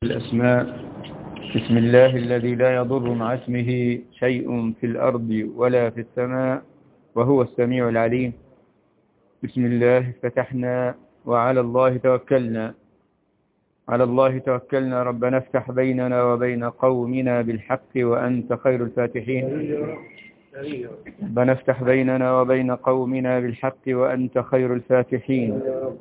الأسماء. بسم الله الذي لا يضر مع اسمه شيء في الأرض ولا في السماء وهو السميع العليم. بسم الله فتحنا وعلى الله توكلنا. على الله توكلنا. ربنا افتح بيننا وبين قومنا بالحق وأنت خير الفاتحين. ربنا افتح بيننا وبين قومنا بالحق وأنت خير الفاتحين.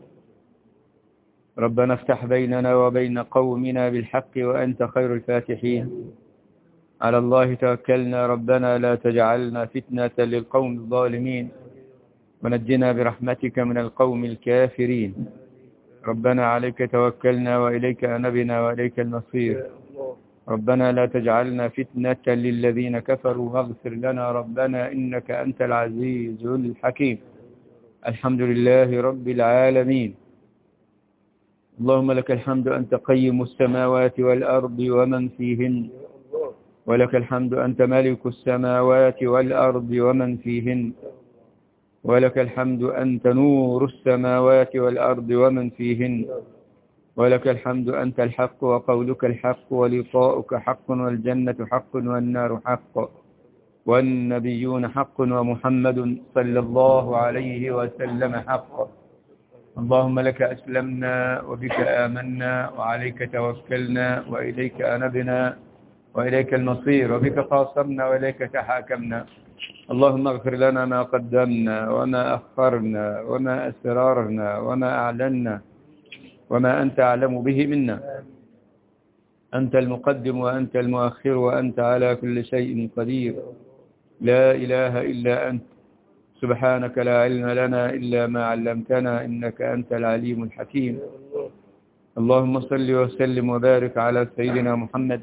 ربنا افتح بيننا وبين قومنا بالحق وأنت خير الفاتحين. على الله توكلنا. ربنا لا تجعلنا فتنة للقوم الظالمين ونجنا برحمتك من القوم الكافرين. ربنا عليك توكلنا وإليك أنبنا وإليك المصير. ربنا لا تجعلنا فتنة للذين كفروا واغفر لنا ربنا إنك أنت العزيز الحكيم. الحمد لله رب العالمين. اللهم لك الحمد أنت قيم السماوات والأرض ومن فيهن، ولك الحمد أنت ملك السماوات والأرض ومن فيهن، ولك الحمد أنت نور السماوات والأرض ومن فيهن، ولك الحمد أنت الحق وقولك الحق ولقاؤك حق والجنة حق والنار حق والنبيون حق ومحمد صلى الله عليه وسلم حق. اللهم لك أسلمنا وبك آمنا وعليك توكلنا وإليك أنبنا وإليك المصير وبك خاصمنا وإليك تحاكمنا. اللهم اغفر لنا ما قدمنا وما أخرنا وما أسرارنا وما أعلنا وما أنت أعلم به منا. أنت المقدم وأنت المؤخر وأنت على كل شيء قدير. لا إله إلا أنت سبحانك لا علم لنا إلا ما علمتنا إنك أنت العليم الحكيم. اللهم صل وسلم وبارك على سيدنا محمد.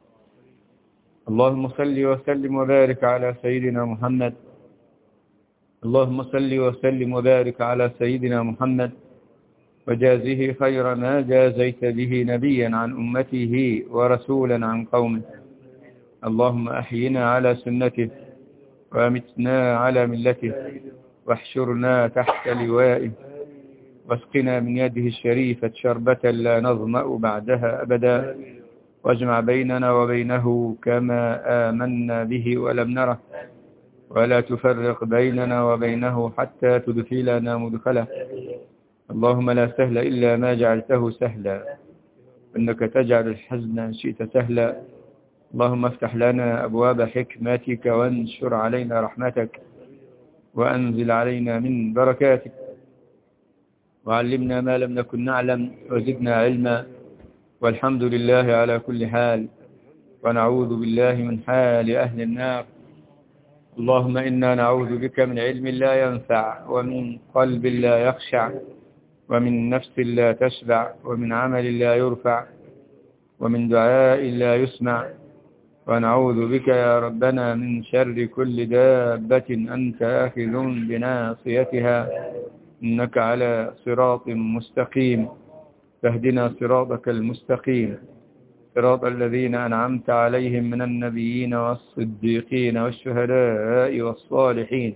اللهم صل وسلم وبارك على سيدنا محمد. اللهم صل وسلم وبارك على سيدنا محمد وجازه خير ما جازيت به نبيا عن أمته ورسولا عن قومه. اللهم أحينا على سنته وأمتنا على ملته واحشرنا تحت لوائه واسقنا من يده الشريفة شربة لا نظمأ بعدها أبدا واجمع بيننا وبينه كما آمنا به ولم نره ولا تفرق بيننا وبينه حتى تدخلنا مدخله. اللهم لا سهل إلا ما جعلته سهلا إنك تجعل الحزن إن شئت سهلا. اللهم افتح لنا أبواب حكمتك وانشر علينا رحمتك وأنزل علينا من بركاتك وعلمنا ما لم نكن نعلم وزدنا علما. والحمد لله على كل حال ونعوذ بالله من حال أهل النار. اللهم إنا نعوذ بك من علم لا ينفع ومن قلب لا يخشع ومن نفس لا تشبع ومن عمل لا يرفع ومن دعاء لا يسمع. ونعوذ بك يا ربنا من شر كل دابة أنت آخذ بناصيتها إنك على صراط مستقيم. فاهدنا صراطك المستقيم صراط الذين أنعمت عليهم من النبيين والصديقين والشهداء والصالحين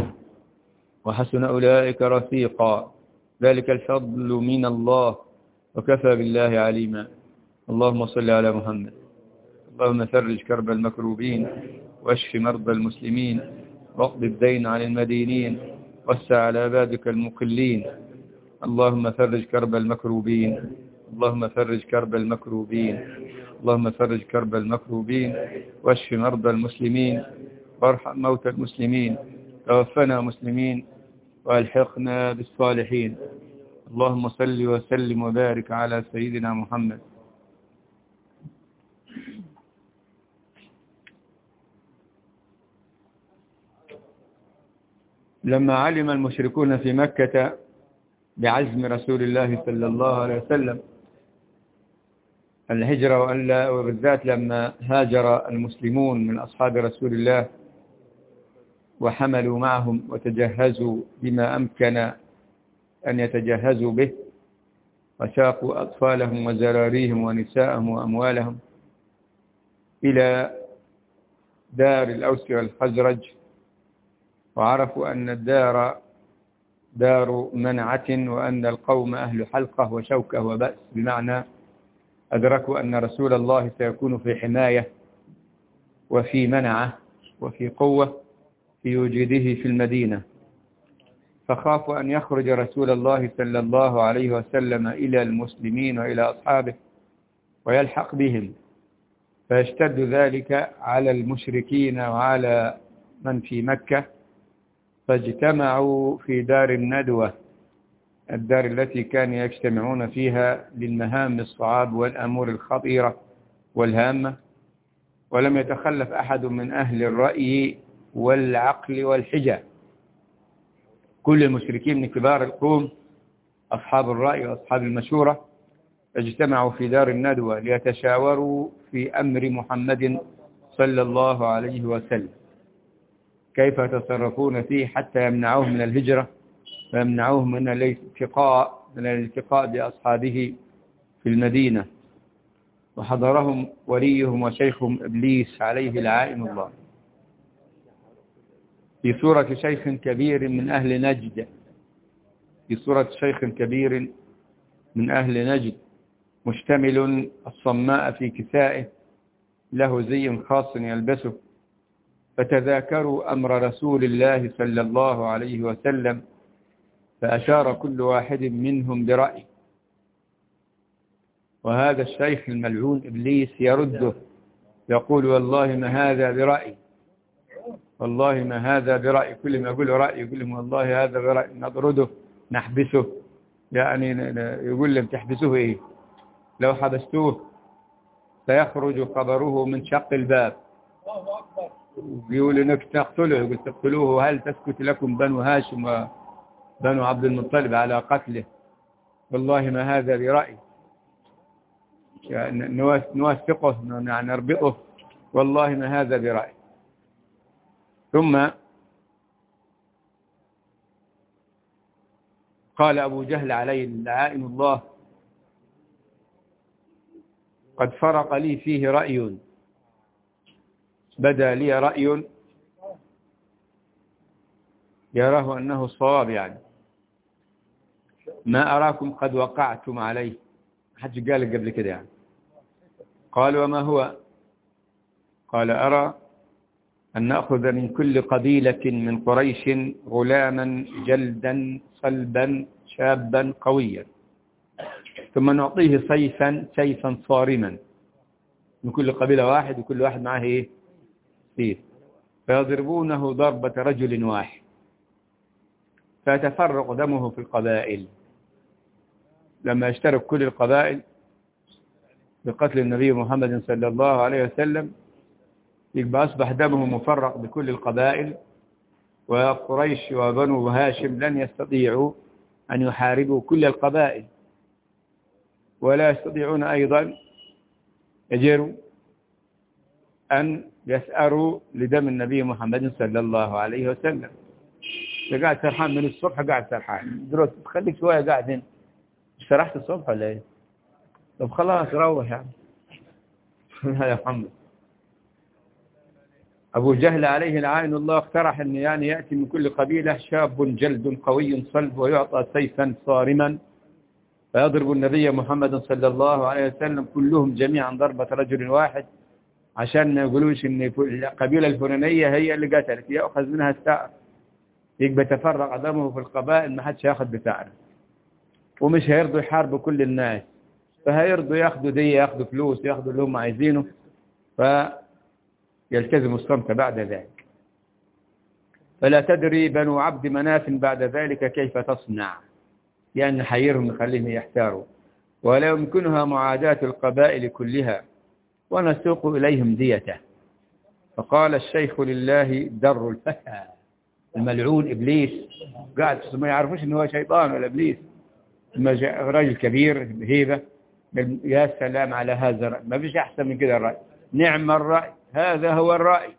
وحسن أولئك رفيقا. ذلك الفضل من الله وكفى بالله عليما. اللهم صل على محمد. اللهم فرج كرب المكروبين واشف مرضى المسلمين واقض الدين عن المدينين وسع على عبادك المقلين. اللهم فرج كرب المكروبين. اللهم فرج كرب المكروبين. اللهم فرج كرب المكروبين واشف مرضى المسلمين وارحم موتى المسلمين. توفنا مسلمين والحقنا بالصالحين. اللهم صل وسلم وبارك على سيدنا محمد. لما علم المشركون في مكة بعزم رسول الله صلى الله عليه وسلم الهجرة وبالذات لما هاجر المسلمون من أصحاب رسول الله وحملوا معهم وتجهزوا بما أمكن أن يتجهزوا به وساقوا أطفالهم وزراريهم ونساءهم وأموالهم إلى دار الأوس والخزرج وعرفوا أن الدار دار منعة وأن القوم أهل حلقة وشوكة وبأس بمعنى أدركوا أن رسول الله سيكون في حماية وفي منعة وفي قوة في وجوده في المدينة، فخافوا أن يخرج رسول الله صلى الله عليه وسلم إلى المسلمين وإلى أصحابه ويلحق بهم، فيشتد ذلك على المشركين وعلى من في مكة، فاجتمعوا في دار الندوة، الدار التي كانوا يجتمعون فيها للمهام الصعاب والأمور الخطيرة والهامة، ولم يتخلف أحد من أهل الرأي والعقل والحجة. كل المشركين من كبار القوم أصحاب الرأي وأصحاب المشورة اجتمعوا في دار الندوة ليتشاوروا في أمر محمد صلى الله عليه وسلم، كيف يتصرفون فيه حتى يمنعوه من الهجرة ويمنعوه من الالتقاء بأصحابه في المدينة. وحضرهم وليهم وشيخهم إبليس عليه لعائن الله في صورة شيخ كبير من أهل نجد، في صورة شيخ كبير من أهل نجد مشتمل الصماء في كسائه، له زي خاص يلبسه، فتذاكروا أمر رسول الله صلى الله عليه وسلم، فأشار كل واحد منهم برأي، وهذا الشيخ الملعون إبليس يرده يقول والله ما هذا برأي، والله ما هذا برأي. كل ما يقول رأي يقول لهم والله هذا برأي، نطرده نحبسه، يعني يقول لهم تحبسوه إيه؟ لو حبستوه سيخرج خبره من شق الباب، يقول انك تقتله، يقول تقتلوه هل تسكت لكم بنو هاشم وبنو عبد المطلب على قتله؟ والله ما هذا برأي، يعني نوثقه يعني نربطه، والله ما هذا برأي. ثم قال أبو جهل عليه لعائن الله قد فرق لي فيه رأي، بدا لي رأي يراه أنه الصواب، يعني ما أراكم قد وقعتم عليه، حد قال قبل كده يعني. قال وما هو؟ قال أرى أن نأخذ من كل قبيلة من قريش غلاما جلدا صلبا شابا قويا، ثم نعطيه سيفا صارما، من كل قبيلة واحد وكل واحد معه إيه؟ سيف، فيضربونه ضربة رجل واحد، فيتفرق دمه في القبائل. لما يشترك كل القبائل بقتل النبي محمد صلى الله عليه وسلم يبقى أصبح دمه مفرق بكل القبائل، وقريش وبنو هاشم لن يستطيعوا أن يحاربوا كل القبائل، ولا يستطيعون أيضا يجروا أن يسأروا لدم النبي محمد صلى الله عليه وسلم. قاعد سرحان من الصبح، قاعد سرحان دروس، خليك شوية قاعد هنا، شرحت الصبح ولا ايه؟ طب خلاص روح يعني. يا محمد. أبو جهل عليه لعائن الله اقترح أن يعني يأتي من كل قبيلة شاب جلد قوي صلب ويعطى سيفا صارما، فيضرب النبي محمد صلى الله عليه وسلم كلهم جميعا ضربة رجل واحد، عشان ما يقولوش ان القبيلة الفلانية هي اللي قتلت، يأخذ منها الثأر، يبقى تفرق دمه في القبائل، ما حدش ياخذ بثأره، ومش هيرضوا يحاربوا كل الناس، فهيرضوا ياخذوا دي، ياخذوا فلوس، ياخذوا اللي هم عايزينه، فيلتزموا الصمت بعد ذلك. فلا تدري بنو عبد مناف بعد ذلك كيف تصنع، لأن حيرهم يخليهم يحتاروا، ولا يمكنها معاداة القبائل كلها، ونسوق إليهم ديته. فقال الشيخ لله در الفتى الملعون إبليس، قاعد ما يعرفوش إنه هو شيطان ولا إبليس، راجل كبير بهيبة، يا سلام على هذا الرأي، ما فيش أحسن من كده الرأي، نعم الرأي، هذا هو الرأي.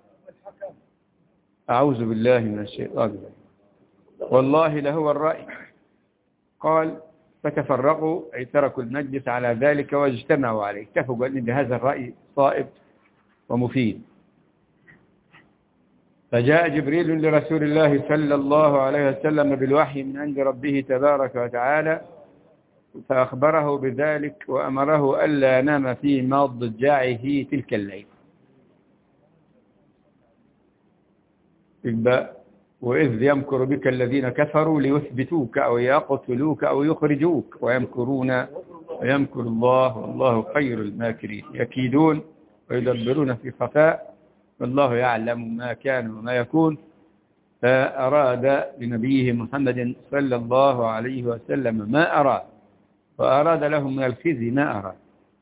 أعوذ بالله من الشيطان الرجيم، والله لهو الرأي. قال فتفرقوا أي تركوا المجلس على ذلك واجتمعوا عليه، اتفقوا أن هذا الرأي صائب ومفيد. فجاء جبريل لرسول الله صلى الله عليه وسلم بالوحي من عند ربه تبارك وتعالى، فأخبره بذلك وأمره ألا ينام في مضجعه تلك الليل. وإذ يمكر بك الذين كفروا ليثبتوك أو يقتلوك أو يخرجوك ويمكرون ويمكر الله والله خير الماكرين. يكيدون ويدبرون في خفاء والله يعلم ما كان وما يكون. فأراد لنبيه محمد صلى الله عليه وسلم ما أراد، وأراد لهم من الخزي ما أراد.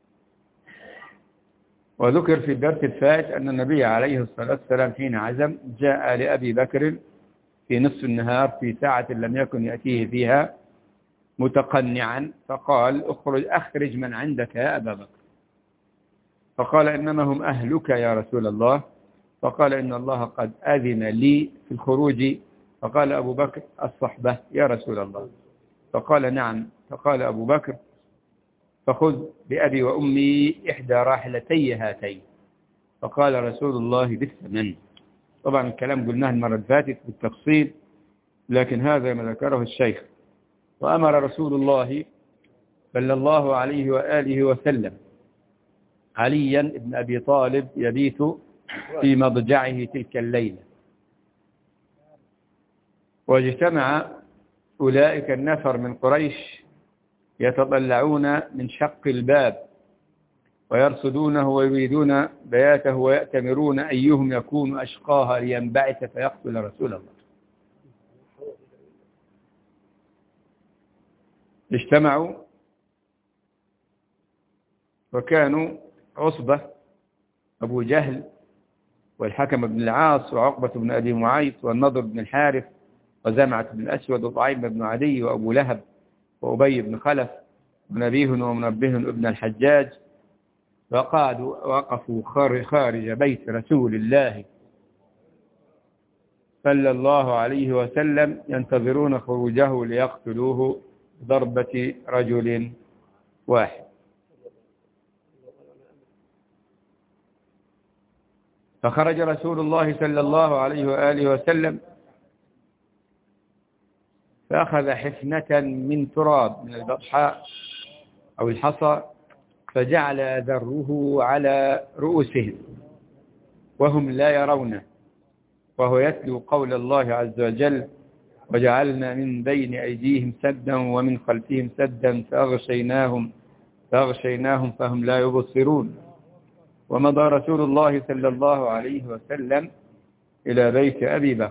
وذكر في الدرس الفائت أن النبي عليه الصلاة والسلام حين عزم جاء لأبي بكر في نصف النهار في ساعة لم يكن يأتيه فيها متقنعا، فقال أخرج من عندك يا أبا بكر. فقال إنما هم أهلك يا رسول الله. فقال إن الله قد أذن لي في الخروج. فقال أبو بكر الصحبة يا رسول الله. فقال نعم. فقال أبو بكر فخذ بأبي وأمي إحدى راحلتي هاتين. فقال رسول الله بالثمن. طبعا الكلام قلناه المرة اللي فاتت بالتفصيل، لكن هذا ما ذكره الشيخ. وأمر رسول الله صلى الله عليه وآله وسلم عليا بن أبي طالب يبيت في مضجعه تلك الليلة. واجتمع أولئك النفر من قريش يتطلعون من شق الباب ويرصدونه ويريدون بياته ويأتمرون أيهم يكون أشقاها لينبعث فيقتل رسول الله. اجتمعوا وكانوا عصبة أبو جهل والحكم بن العاص وعقبة بن أبي معيط والنضر بن الحارث وزمعة بن الأسود وطعيم بن عدي وأبو لهب وأبي بن خلف ونبيه ومنبه ابن الحجاج. وقفوا خارج بيت رسول الله صلى الله عليه وسلم ينتظرون خروجه ليقتلوه ضربة رجل واحد. فخرج رسول الله صلى الله عليه وآله وسلم فأخذ حفنة من تراب من البطحاء أو الحصى فجعل يذره على رؤوسهم وهم لا يرونه، وهو يتلو قول الله عز وجل وجعلنا من بين أيديهم سدا ومن خلفهم سدا فأغشيناهم فهم لا يبصرون. ومضى رسول الله صلى الله عليه وسلم إلى بيت أبي بكر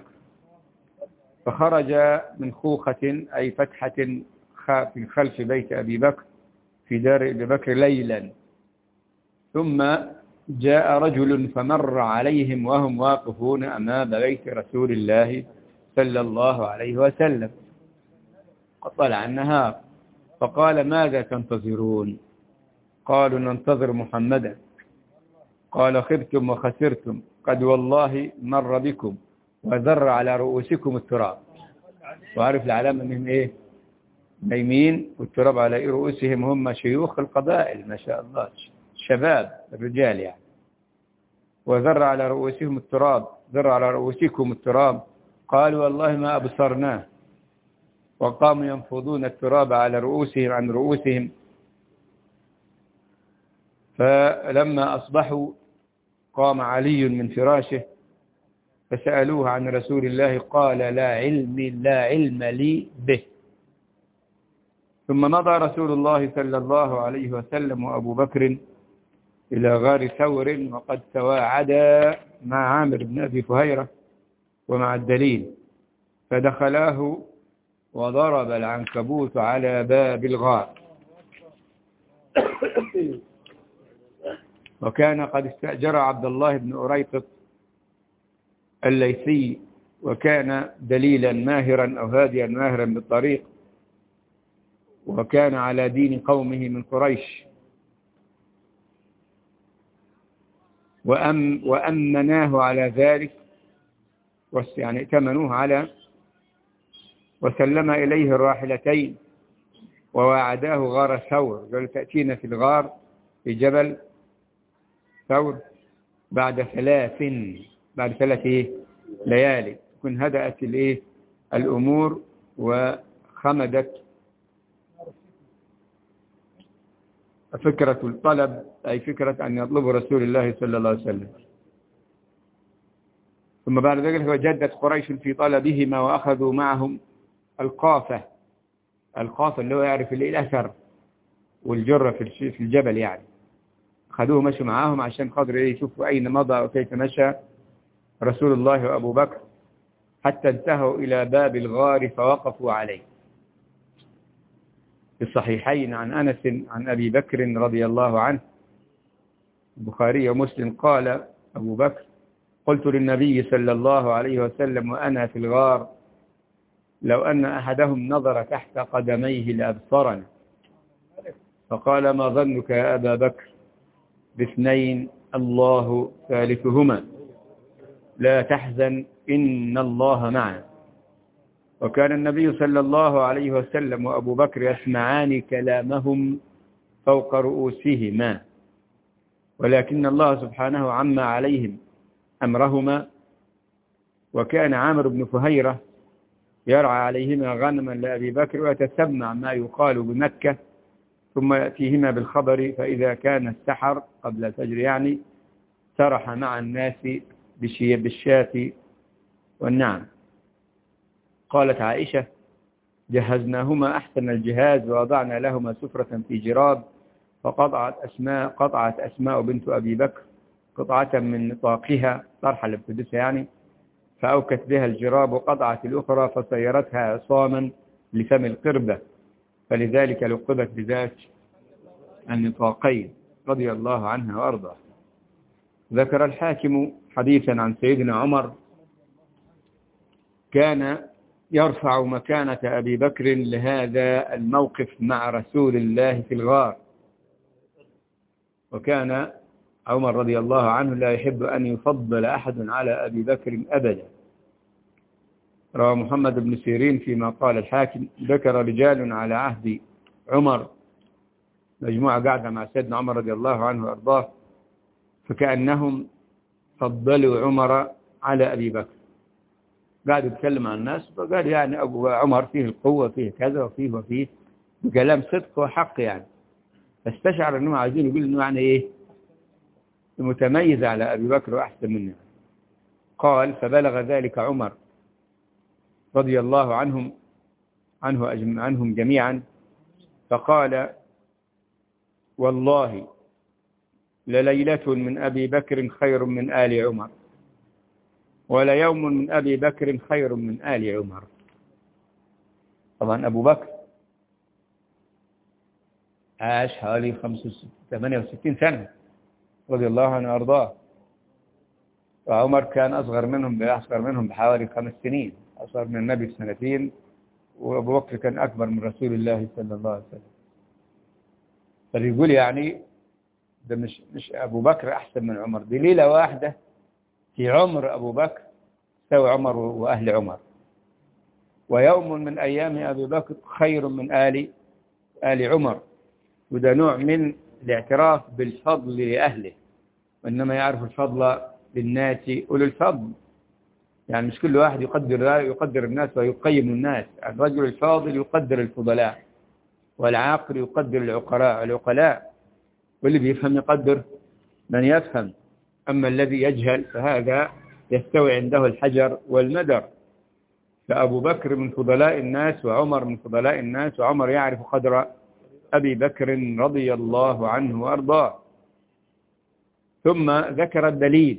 فخرج من خوخة أي فتحة في خلف بيت أبي بكر في دار أبي بكر ليلا. ثم جاء رجل فمر عليهم وهم واقفون أمام بيت رسول الله صلى الله عليه وسلم. طلع النهار فقال ماذا تنتظرون؟ قالوا ننتظر محمدا. قال خبتم وخسرتم، قد والله مر بكم وذر على رؤوسكم التراب. وعرف العلامة منهم ايه؟ نايمين والتراب على رؤوسهم، هم شيوخ القبائل ما شاء الله، شباب الرجال يعني. وذر على رؤوسهم التراب، ذر على رؤوسكم التراب. قالوا والله ما أبصرناه. وقاموا ينفضون التراب على رؤوسهم عن رؤوسهم. فلما أصبحوا قام علي من فراشه فسألوه عن رسول الله قال لا علم لي به. ثم مضى رسول الله صلى الله عليه وسلم وأبو بكر إلى غار ثور وقد تواعدا مع عامر بن أبي فهيرة ومع الدليل، فدخلاه وضرب العنكبوت على باب الغار. وكان قد استأجر عبد الله بن أريقط الليثي، وكان دليلا ماهرا أو هاديا ماهرا بالطريق، وكان على دين قومه من قريش. وأمناه على ذلك، يعني ائتمنوه على، وسلم إليه الراحلتين وواعداه غار ثور. قال تأتينا في الغار في جبل ثور بعد ثلاث ليالي تكون هدأت الأمور وخمدت فكرة الطلب أي فكرة أن يطلب رسول الله صلى الله عليه وسلم. ثم بعد ذلك وجدت قريش في طلبهما وأخذوا معهم القافة اللي هو يعرف الأثر والجرة في الجبل يعني، أخذوه مشوا معاهم عشان خاطر يشوفوا أين مضى وكيف مشى رسول الله وأبو بكر، حتى انتهوا إلى باب الغار فوقفوا عليه. في الصحيحين عن أنس عن أبي بكر رضي الله عنه، البخاري ومسلم، قال أبو بكر: قلت للنبي صلى الله عليه وسلم وأنا في الغار: لو أن أحدهم نظر تحت قدميه لأبصرنا. فقال: ما ظنك يا أبا بكر باثنين الله ثالثهما، لا تحزن إن الله معنا. وكان النبي صلى الله عليه وسلم وأبو بكر يسمعان كلامهم فوق رؤوسهما، ولكن الله سبحانه عم عليهم أمرهما. وكان عامر بن فهيرة يرعى عليهما غنما لأبي بكر ويتسمع ما يقال بمكة، ثم يأتيهما بالخبر، فإذا كان السحر قبل الفجر يعني سرح مع الناس بالشاة والنعم. قالت عائشة: جهزناهما أحسن الجهاز ووضعنا لهما سفرة في جراب، قطعت أسماء بنت أبي بكر قطعة من نطاقها، طرحة اللي بتدسها يعني، فأوكت بها الجراب، وقطعت الأخرى فصيرتها عصاما لفم القربة، فلذلك لقبت بذات النطاقين رضي الله عنها وأرضاه. ذكر الحاكم حديثا عن سيدنا عمر كان يرفع مكانة أبي بكر لهذا الموقف مع رسول الله في الغار. وكان عمر رضي الله عنه لا يحب أن يفضل أحد على أبي بكر أبدا. روى محمد بن سيرين فيما قال الحاكم: ذكر رجال على عهد عمر، مجموعة قاعدة مع سيدنا عمر رضي الله عنه وأرضاه، فكأنهم فضلوا عمر على أبي بكر. قاعد يتكلم عن الناس فقال يعني أبو عمر فيه القوة، فيه كذا وفيه بكلام صدق وحق يعني، فاستشعر أنهم عايزين يقول أنه يعني إيه متميز على أبي بكر وأحسن منه. قال: فبلغ ذلك عمر رضي الله عنهم جميعا، فقال: والله لليلة من أبي بكر خير من آل عمر، وليوم من أبي بكر خير من آل عمر. طبعا أبو بكر عاش حوالي 68 سنة رضي الله عنه وأرضاه، وعمر كان أصغر منهم بحوالي 5 سنين، أصغر من النبي ب2 وأبو بكر كان أكبر من رسول الله صلى الله عليه وسلم. فيقول يعني ده مش أبو بكر أحسن من عمر، دي ليلة واحدة في عمر أبو بكر سوى عمر وأهل عمر، ويوم من أيام أبي بكر خير من آل عمر. وده نوع من الاعتراف بالفضل لأهله، وإنما يعرف الفضل للناس أولو الفضل، يعني مش كل واحد يقدر الناس ويقيم الناس. الرجل الفاضل يقدر الفضلاء، والعاقل يقدر العقلاء، واللي بيفهم يقدر من يفهم. أما الذي يجهل فهذا يستوي عنده الحجر والمدر. فأبو بكر من فضلاء الناس وعمر من فضلاء الناس، وعمر يعرف قدر أبي بكر رضي الله عنه وأرضاه. ثم ذكر الدليل،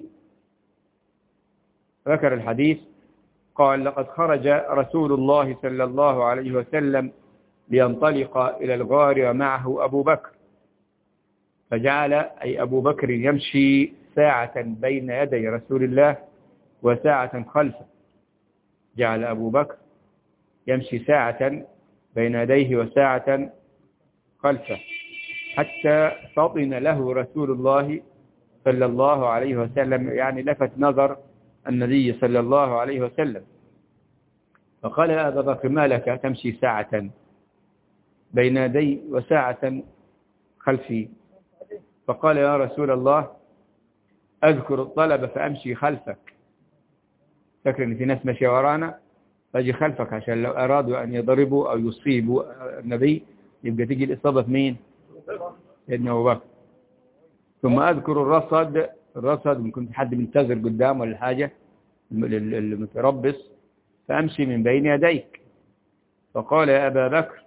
ذكر الحديث، قال: لقد خرج رسول الله صلى الله عليه وسلم لينطلق إلى الغار ومعه أبو بكر، فجعل أي أبو بكر يمشي ساعة بين يدي رسول الله وساعة خلفه. جعل أبو بكر يمشي ساعة بين يديه وساعة خلفه، حتى فطن له رسول الله صلى الله عليه وسلم، يعني لفت نظر النبي صلى الله عليه وسلم، فقال: يا أبا بكر ما لك تمشي ساعة بين يدي وساعة خلفي؟ فقال: يا رسول الله أذكر الطلب فأمشي خلفك. فكر إن في ناس ماشية ورانا فأجي خلفك، عشان لو أرادوا أن يضربوا أو يصيبوا النبي يبقى تيجي الإصابة في مين؟ سيدنا أبو بكر. ثم أذكر الرصد ممكن حد منتظر قدام ولا حاجة المتربص، فأمشي من بين يديك. فقال يا أبا بكر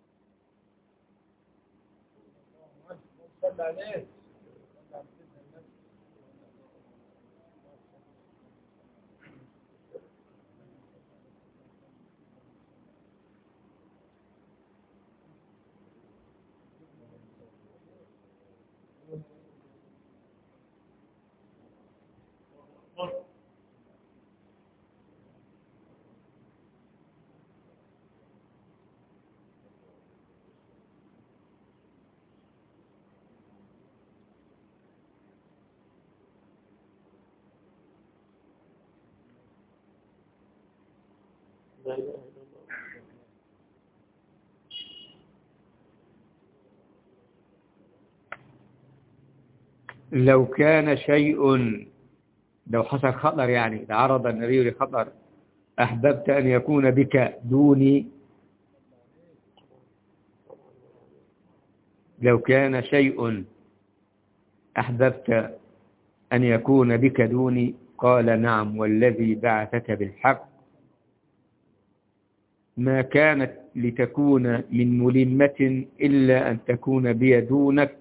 لو كان شيء، لو حصل خطر يعني تعرض النبي لخطر، أحببت أن يكون بك دوني. لو كان شيء أحببت أن يكون بك دوني، قال نعم والذي بعثك بالحق، ما كانت لتكون من ملمة إلا أن تكون بي دونك،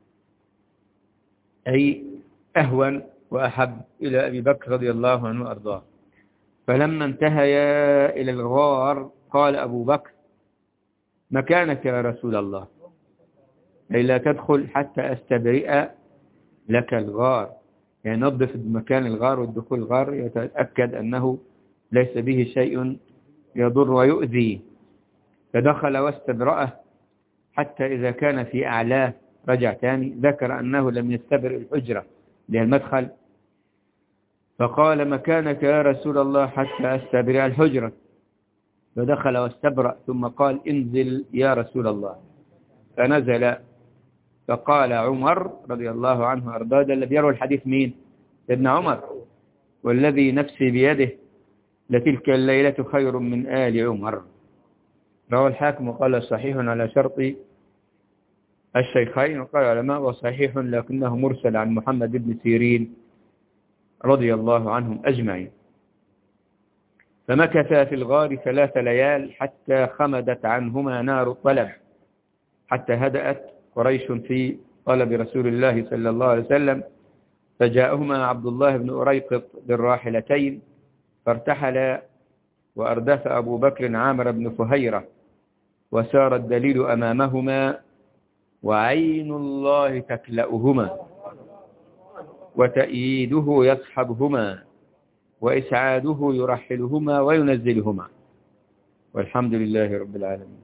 أي أهون وأحب إلى أبي بكر رضي الله عنه وأرضاه. فلما انتهيا إلى الغار قال أبو بكر مكانك يا رسول الله، أي لا تدخل حتى أستبرئ لك الغار، يعني نظف مكان الغار والدخول الغار يتأكد أنه ليس به شيء يضر ويؤذي. فدخل واستبرأه حتى إذا كان في أعلاه رجع تاني، ذكر أنه لم يستبرئ الحجرة اللي هي المدخل، فقال مكانك يا رسول الله حتى أستبرئ الحجرة. فدخل واستبرأ ثم قال انزل يا رسول الله، فنزل. فقال عمر رضي الله عنه أرضاه، ده اللي بيروي الحديث مين؟ سيدنا عمر، والذي نفسي بيده لتلك الليلة خير من آل عمر. رواه الحاكم وقال صحيح على شرط الشيخين، وقال العلماء وصحيح لكنه مرسل عن محمد بن سيرين رضي الله عنهم أجمعين. فمكث في الغار 3 ليال حتى خمدت عنهما نار الطلب، حتى هدأت قريش في طلب رسول الله صلى الله عليه وسلم. فجاءهما عبد الله بن أريقط بالراحلتين فارتحل، وأردف أبو بكر عامر بن فهيرة، وسار الدليل أمامهما، وعين الله تكلأهما، وتأييده يصحبهما، وإسعاده يرحلهما وينزلهما، والحمد لله رب العالمين.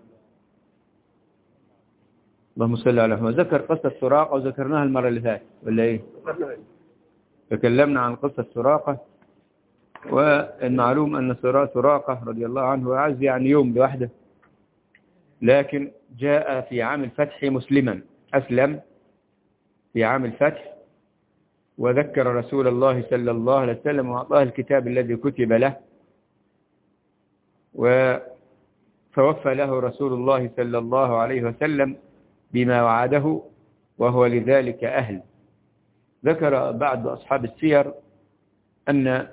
اللهم صل على محمد. ذكر قصة سراقة وذكرناها المرة اللي فاتت ولا إيه؟ تكلمنا عن قصة سراقة، والمعلوم أن سراقة رضي الله عنه أعز يعني يوم لوحده، لكن جاء في عام الفتح مسلما، أسلم في عام الفتح، وذكر رسول الله صلى الله عليه وسلم وأعطاه الكتاب الذي كتب له، فوفى له رسول الله صلى الله عليه وسلم بما وعده، وهو لذلك أهل. ذكر بعض أصحاب السير أن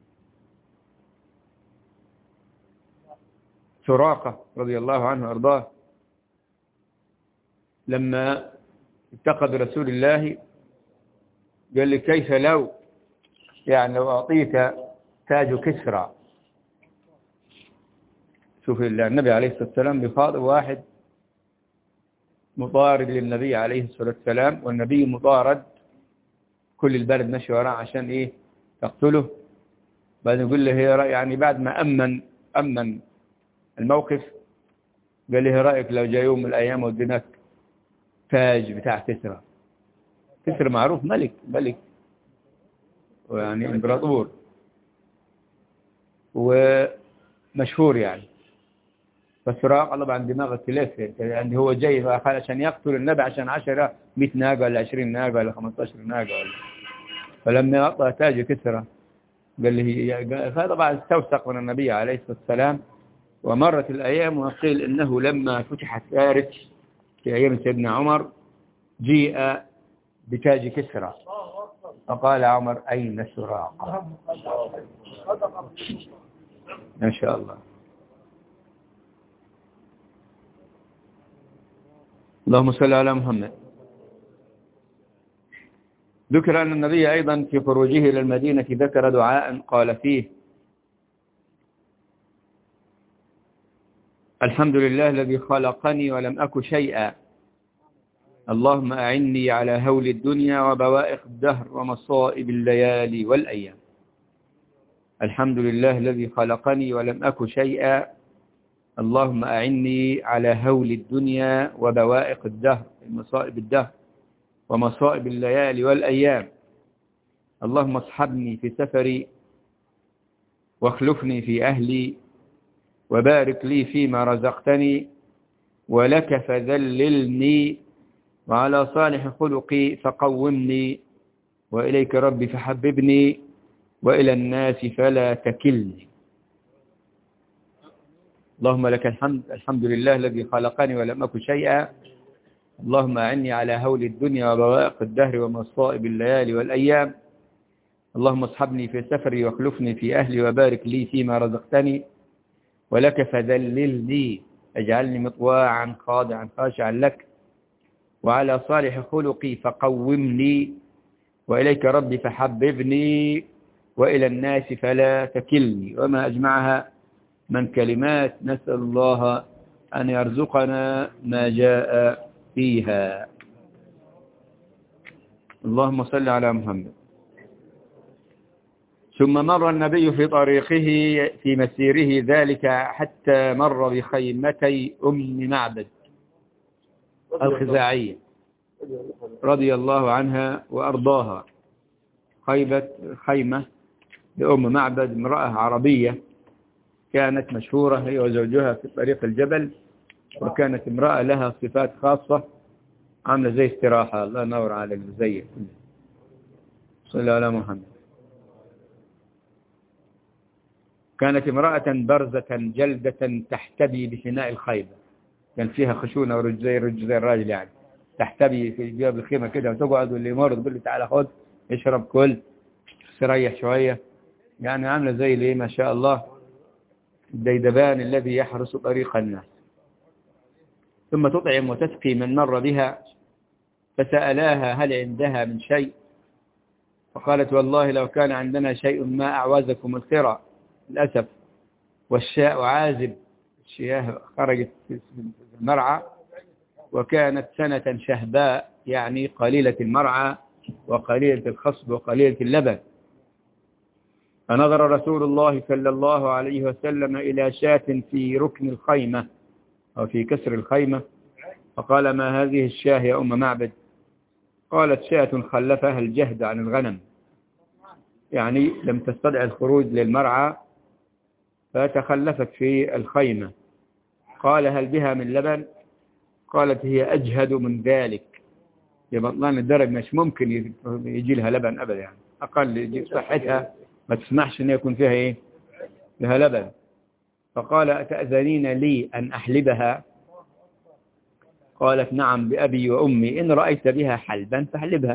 سراقة رضي الله عنه وأرضاه لما التقى برسول الله قال لي كيف لو أعطيك تاج كسرى. شوف النبي عليه الصلاة والسلام بخاطب واحد مطارد للنبي عليه الصلاة والسلام، والنبي مطارد، كل البلد ماشي وراه عشان إيه؟ تقتله. بعد يقول له هي يعني بعد ما أمن الموقف قال له رأيك لو جاء يوم من الأيام وديناك تاج بتاع كسرى. كسرى معروف ملك ويعني امبراطور ومشهور يعني. فالسراق الله عن دماغ الثلاث يعني هو جاي عشان يقتل النبي عشان 100 ناقة ولا 20 ناقة ولا 15 ناقة ولا. فلما أعطى تاج كسرى قال له فطبعا استوثق من النبي عليه الصلاة والسلام. ومرت الأيام، وقيل إنه لما فتحت فارس في أيام سيدنا عمر جيء بتاج كسرى فقال عمر أين سراقة؟ ما شاء الله. اللهم صل على محمد. ذكر أن النبي أيضا في خروجه إلى المدينة ذكر دعاء قال فيه: الحمد لله الذي خلقني ولم أك شيئا، اللهم أعني على هول الدنيا وبوائق الدهر ومصائب الليالي والأيام. الحمد لله الذي خلقني ولم أك شيئا، اللهم أعني على هول الدنيا وبوائق الدهر، مصائب الدهر ومصائب الليالي والأيام. اللهم اصحبني في سفري واخلفني في أهلي وبارك لي فيما رزقتني، ولك فذللني، وعلى صالح خلقي فقومني، وإليك ربي فحببني، وإلى الناس فلا تكلني. اللهم لك الحمد، الحمد لله الذي خلقني ولم أك شيئا، اللهم أعني على هول الدنيا وبوائق الدهر ومصائب الليالي والأيام. اللهم اصحبني في سفري واخلفني في أهلي وبارك لي فيما رزقتني، ولك فذللني، اجعلني مطواعا خاضعا خاشعا لك، وعلى صالح خلقي فقومني، وإليك ربي فحببني، وإلى الناس فلا تكلني. وما أجمعها من كلمات نسأل الله أن يرزقنا ما جاء فيها. اللهم صل على محمد. ثم مر النبي في طريقه في مسيره ذلك حتى مر بخيمتي أم معبد الخزاعية رضي الله عنها وأرضاها. خيمة لأم معبد، امرأة عربية كانت مشهورة هي وزوجها في طريق الجبل، وكانت امرأة لها صفات خاصة عاملة زي استراحة. الله ينور على زي صلى على محمد. كانت امرأة برزة جلدة تحتبي بفناء الخيمة، كان فيها خشونة ورج زي الراجل يعني، تحتبي في جواب الخيمة كده وتقعد، واللي يمر تقول له تعالى خد اشرب كل استريح شوية، يعني عاملة زي ليه ما شاء الله الديدبان الذي يحرس طريق الناس. ثم تطعم وتسقي من مر بها، فسألاها هل عندها من شيء؟ فقالت والله لو كان عندنا شيء ما أعوزكم الخير، للأسف والشاء عازب. الشياه خرجت في المرعى، وكانت سنة شهباء يعني قليلة المرعى وقليلة الخصب وقليلة اللبن. فنظر رسول الله صلى الله عليه وسلم إلى شاة في ركن الخيمة أو في كسر الخيمة، فقال ما هذه الشاة يا أم معبد؟ قالت شاة خلفها الجهد عن الغنم، يعني لم تستطع الخروج للمرعى فتخلفت في الخيمة. قال هل بها من لبن؟ قالت هي أجهد من ذلك، يا بطلان الدرج مش ممكن يجي لها لبن أبدا، يعني أقل يجي صحتها ما تسمحش أن يكون فيها إيه لها لبن. فقال أتأذنين لي أن أحلبها؟ قالت نعم بأبي وأمي، إن رأيت بها حلبا فاحلبها.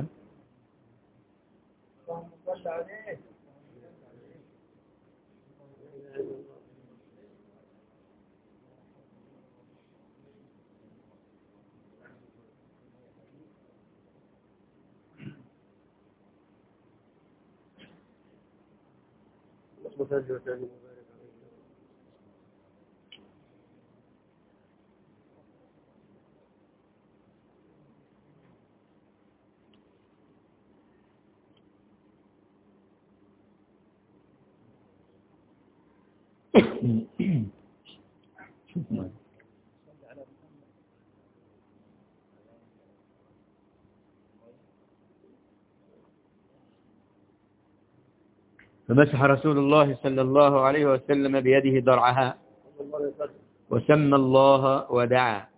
فمسح رسول الله صلى الله عليه وسلم بيده ضرعها وسمى الله ودعا،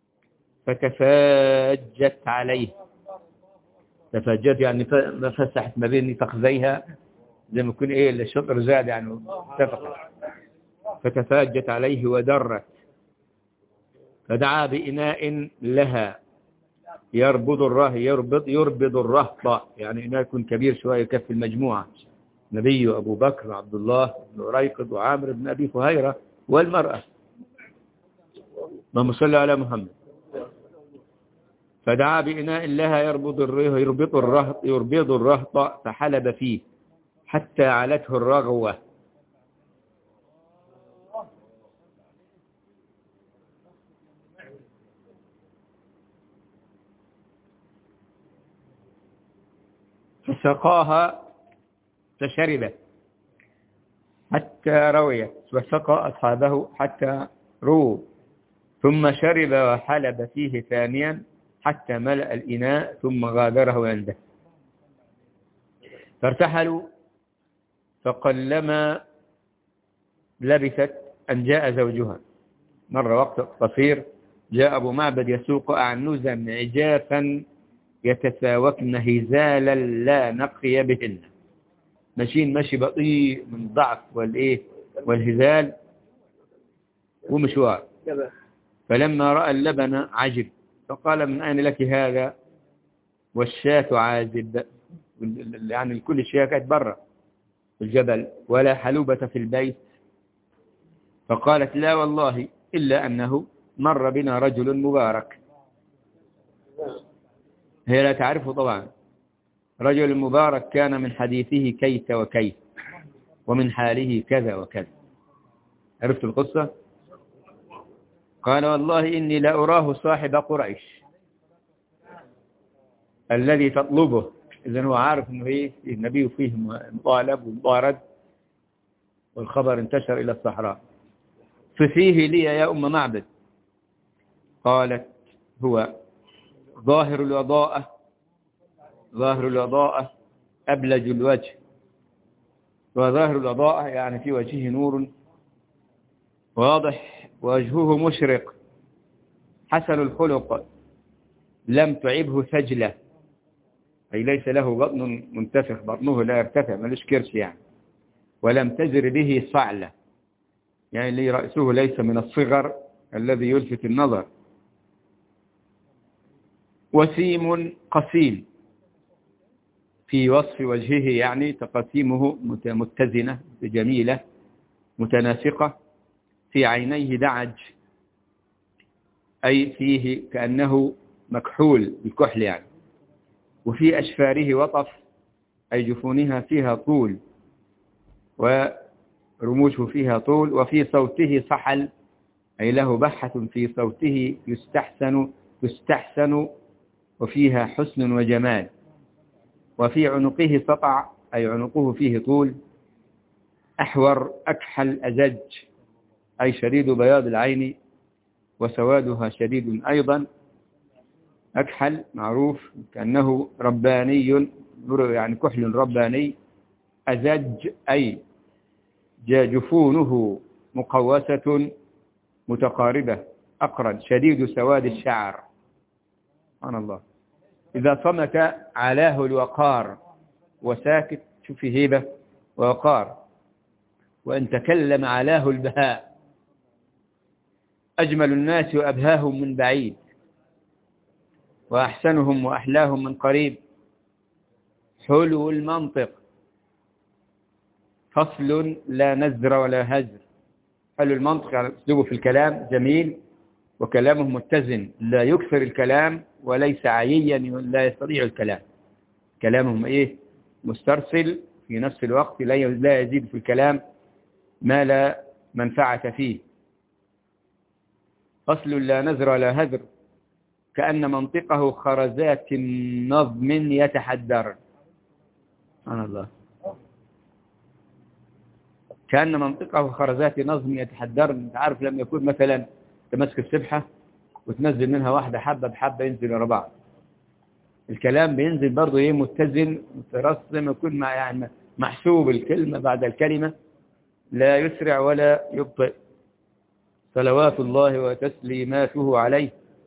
فتفاجت عليه. تفاجت يعني فسحت ما بين فخذيها زي ما يكون ايه الشطر زاد يعني اتفقت. فتفاجت عليه ودرت، فدعا بإناء لها يربض الره يربض الرهط، يعني إنه يكون كبير شوية يكفي المجموعة. نبي أبو بكر وعبد الله بن ريقد وعامر بن أبي فهيرة والمرأة. اللهم صل على محمد. فدعا بإناء لها يربض الرهط فحلب فيه حتى علته الرغوة. فسقاها فشربت حتى رويت، وسقى أصحابه حتى رووا، ثم شرب وحلب فيه ثانيا حتى ملأ الإناء، ثم غادره عنده. فارتحلوا، فقلما لبثت أن جاء زوجها. مر وقت قصير، جاء أبو معبد يسوق أعنزا عجافا يتساوكن هزالا لا نقي بهن، ماشيين مشي بطيء من ضعف والهزال ومشوار. فلما رأى اللبن عجب، فقال من أين لك هذا والشاة عازب؟ يعني كل الشيء كانت برا في الجبل ولا حلوبة في البيت. فقالت لا والله إلا أنه مر بنا رجل مبارك. هي لا تعرفه طبعا. رجل مبارك كان من حديثه كيت وكيت، ومن حاله كذا وكذا. عرفت القصة؟ قال والله إني لأراه صاحب قريش الذي تطلبه. إذن هو عارف أنه النبي فيه مطالب ومطارد، والخبر انتشر إلى الصحراء. ففيه لي يا أم معبد. قالت هو ظاهر الوضاءة أبلج الوجه. وظاهر الوضاءة يعني في وجهه نور واضح، وجهه مشرق، حسن الخلق، لم تعبه سجلة، أي ليس له بطن منتفخ، بطنه لا يرتفع، ملوش كرش يعني. ولم تجر به صعلة، يعني اللي رأسه ليس من الصغر الذي يلفت النظر. وسيم قسيم في وصف وجهه، يعني تقاسيمه متزنة جميلة متناسقة. في عينيه دعج، أي فيه كأنه مكحول بالكحل يعني. وفي أشفاره وطف، أي جفونها فيها طول ورموشه فيها طول. وفي صوته صحل، أي له بحة في صوته تستحسن وفيها حسن وجمال. وفي عنقه سطع، أي عنقه فيه طول. أحور أكحل أزج، أي شديد بياض العين وسوادها شديد أيضا. أكحل معروف كأنه رباني، يعني كحل رباني. أزج أي جفونه مقوسة متقاربة، أقرن، شديد سواد الشعر. سبحان الله. إذا صمت علاه الوقار، وساكت شوف هيبة ووقار. وإن تكلم علاه البهاء. أجمل الناس وأبهاهم من بعيد، وأحسنهم وأحلاهم من قريب. حلو المنطق، فصل لا نزر ولا هزر. حلو المنطق يعني أسلوبه في الكلام جميل، وكلامه متزن، لا يكثر الكلام وليس عييا لا يستطيع الكلام. كلامهم مسترسل في نفس الوقت، لا يزيد في الكلام ما لا منفعة فيه. فصل لا نزر ولا هزر، كأن منطقه خرزات نظم يتحدر. سبحان الله. كأن منطقه خرزات نظم يتحدر. انت عارف لما يكون مثلا تمسك السبحة وتنزل منها واحدة حبة بحبة ينزل ورا بعض، الكلام بينزل برضه متزن مترسم، يكون يعني محسوب الكلمة بعد الكلمة، لا يسرع ولا يبطئ. صلوات الله وتسليماته عليه.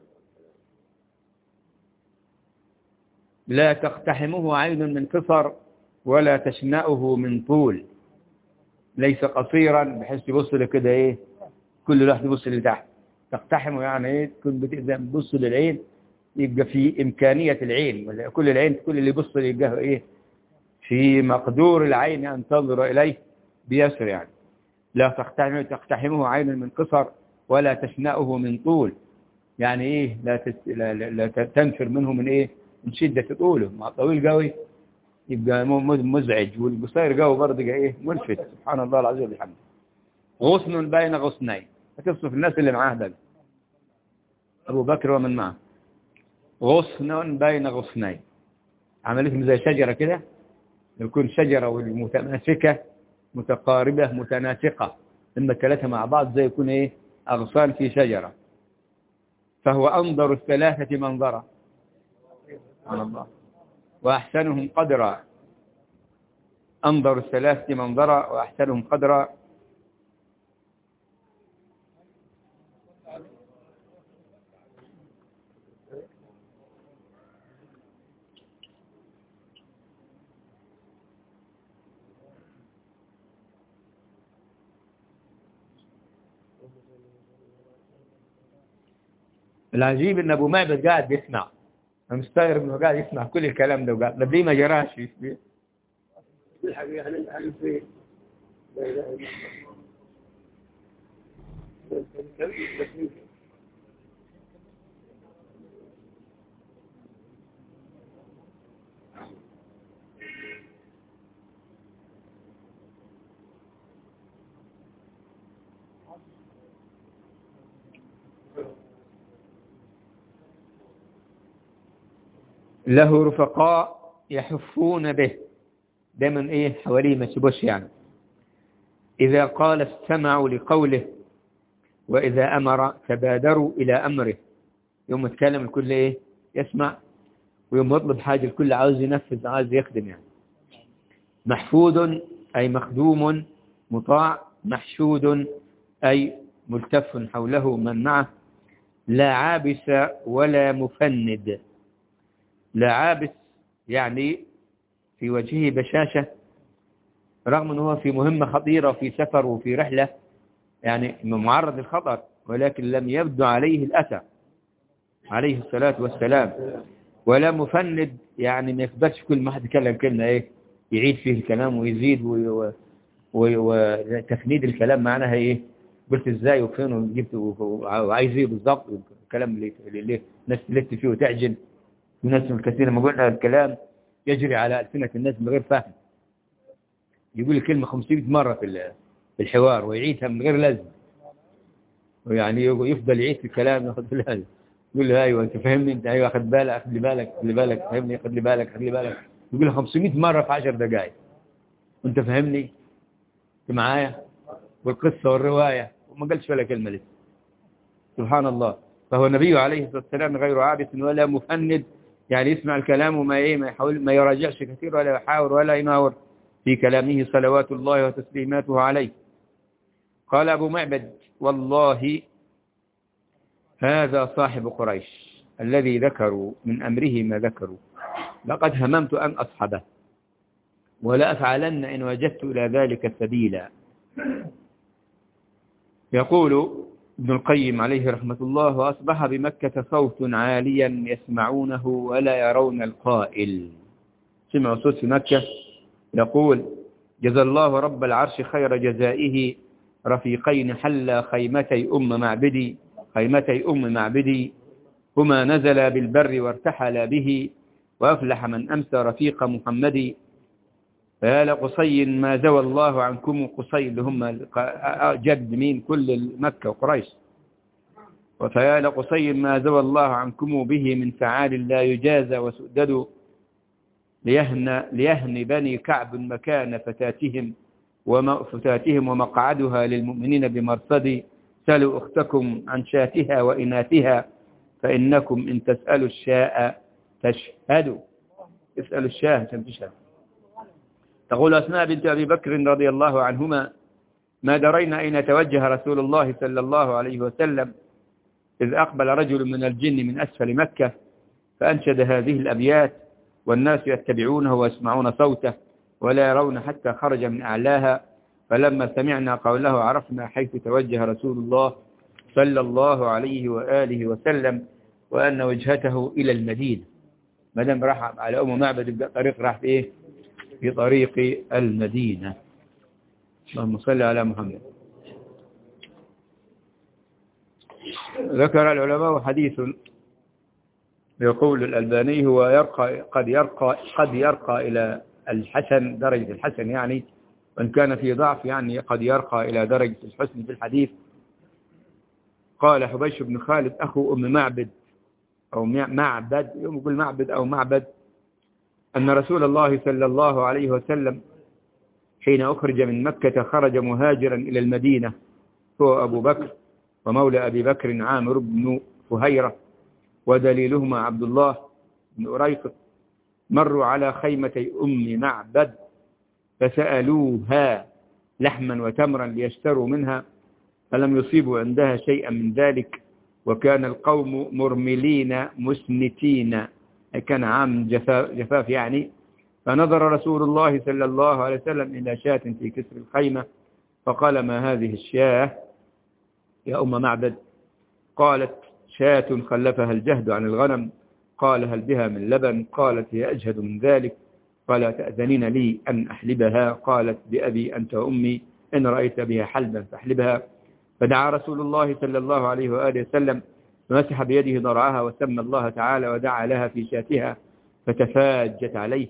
لا تقتحمه عين من قصر، ولا تشنأه من طول. ليس قصيرا بحيث يبص لكده كل واحد يبص لتحت. تقتحمه يعني تكون بتبص للعين يبقى في إمكانية العين، ولا كل العين كل اللي يبص يلقاه إيه في مقدور العين أن تنظر إليه بيسر يعني. لا تقتحمه عين من قصر ولا تشنأه من طول، يعني إيه لا تنفر منه من إيه من شدة طوله. مع طويل قوي يبقى مزعج، والقصير قوي برضه إيه ملفت. سبحان الله العظيم وبحمده. غصن بين غصنين، هتوصف الناس اللي معاه ده أبو بكر ومن معه. غصن بين غصنين، عملتهم زي شجرة كده، يكون شجرة والمتماسكة متقاربة متناسقة، لما الثلاثة مع بعض زي يكون إيه أغصان في شجرة. فهو أنظر الثلاثة منظرا، سبحان الله، وأحسنهم قدرا. أنظر الثلاثة منظرا وأحسنهم قدرا. العجيب ان ابو معبد قاعد يسمع، انا مستغرب انه قاعد يسمع كل الكلام ده، وقاعد ليه ما جراش له رفقاء يحفون به، دايما ايه حواليه ما يسيبوش يعني. إذا قال استمعوا لقوله، وإذا أمر تبادروا إلى أمره. يوم يتكلم الكل ايه يسمع، ويوم يطلب حاجة الكل عاوز ينفذ، عاوز يخدم يعني. محفود أي مخدوم مطاع، محشود أي ملتف حوله من معه. لا عابس ولا مفند. لا عابس يعني في وجهه بشاشة، رغم أنه في مهمة خطيرة وفي سفر وفي رحلة يعني معرض للخطر، ولكن لم يبدو عليه الأسى عليه الصلاة والسلام. ولا مفند يعني ما يقدرش كل ما حد يتكلم كلمة ايه يعيد فيه الكلام ويزيد وتفنيد الكلام معناها ايه، قلت ازاي وفين وجبت وعايز ايه بالضبط. الكلام اللي الناس تلت فيه وتعجن. الناس الكثير لما قلنا الكلام يجري على ألسنة الناس من غير فهم، يقول الكلمة 500 مرة في الحوار ويعيدها من غير لازم، ويعني يفضل يعيد في الكلام ياخذ لازم، يقول له ايوه انت فهمني، انت ايوه اخذ بالك، اخذ لي بالك، اخذ لي بالك، فهمني، اخذ لي بالك، اخذ لي بالك. يقول له 500 مرة في 10 دقائق، وانت فهمني، انت معايا، والقصة والرواية، وما قالش ولا كلمة لسه. سبحان الله. فهو النبي عليه الصلاة والسلام غير عابس ولا مفند، يعني يسمع الكلام وما ايه ما يحاول ما يراجعش كثير ولا يحاور ولا يناور في كلامه صلوات الله وتسليماته عليه. قال أبو معبد: والله هذا صاحب قريش الذي ذكروا من أمره ما ذكروا، لقد هممت أن أصحبه ولا أفعلن إن وجدت إلى ذلك سبيلا. يقول ابن القيم عليه رحمة الله: وأصبح بمكة صوت عاليا يسمعونه ولا يرون القائل. سمع صوت في مكة يقول: جزى الله رب العرش خير جزائه رفيقين حل خيمتي أم معبدي هما نزل بالبر وارتحل به وأفلح من أمسى رفيق محمد. فيا لقصي ما زوى الله عنكم، قصي اللي هم جد مين كل مكة وقريش. وفيا لقصي ما زوى الله عنكم به من فعال لا يجازى وسؤدد. ليهن بني كعب مكان فتاتهم ومقعدها للمؤمنين بمرصد. سلوا أختكم عن شاتها وإناثها فإنكم إن تسألوا الشاء تشهدوا. اسألوا الشاه عشان تشهد. تقول أسماء بنت أبي بكر رضي الله عنهما: ما درينا أين توجه رسول الله صلى الله عليه وسلم إذ أقبل رجل من الجن من أسفل مكة فأنشد هذه الأبيات، والناس يتبعونه ويسمعون صوته ولا يرون حتى خرج من أعلاها. فلما سمعنا قوله عرفنا حيث توجه رسول الله صلى الله عليه وآله وسلم. وأن وجهته إلى المدينة. ما دام راح على أم معبد يبقى طريق راح في إيه؟ في طريق المدينة. اللهم صل على محمد. ذكر العلماء حديث يقول الألباني هو قد يرقى إلى الحسن، درجة الحسن يعني، وإن كان في ضعف يعني قد يرقى إلى درجة الحسن في الحديث. قال حبيش بن خالد أخو أم معبد أو معبد، يقول معبد أو معبد، أن رسول الله صلى الله عليه وسلم حين أخرج من مكة خرج مهاجرا إلى المدينة، هو أبو بكر ومولى أبي بكر عامر بن فهيرة ودليلهما عبد الله بن أريقط. مروا على خيمتي أم معبد فسألوها لحما وتمرا ليشتروا منها، فلم يصيبوا عندها شيئا من ذلك، وكان القوم مرملين مسنتين، كان عام جفاف يعني. فنظر رسول الله صلى الله عليه وسلم إلى شاة في كسر الخيمة فقال: ما هذه الشاة يا أم معبد؟ قالت: شاة خلفها الجهد عن الغنم. قال: هل بها من لبن؟ قالت: هي أجهد من ذلك. قال: تأذنين لي أن أحلبها؟ قالت: بأبي أنت وأمي، إن رأيت بها حلبا فاحلبها. فدعا رسول الله صلى الله عليه وآله وسلم فمسح بيده ضرعها وسمى الله تعالى ودعا لها في شاتها فتفاجت عليه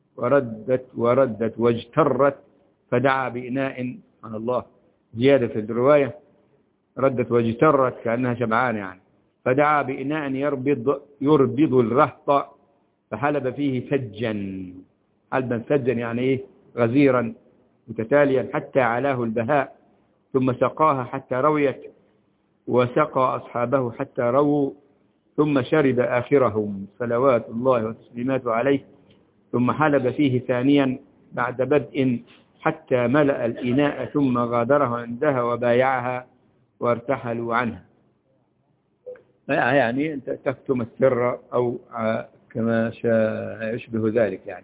وردت واجترت، فدعا بإناء، عن الله زيادة في الرواية، ردت واجترت كأنها شبعان يعني، فدعا بإناء يربض الرهط فحلب فيه سجا. حلبا سجا يعني إيه؟ غزيرا متتاليا حتى علاه البهاء، ثم سقاها حتى رويت، وسقى أصحابه حتى رووا، ثم شرب آخرهم صلوات الله وتسليماته عليه، ثم حلب فيه ثانيا بعد بدء حتى ملأ الإناء، ثم غادره عندها وبايعها وارتحلوا عنها. يعني تكتم السر أو كما يشبه ذلك يعني.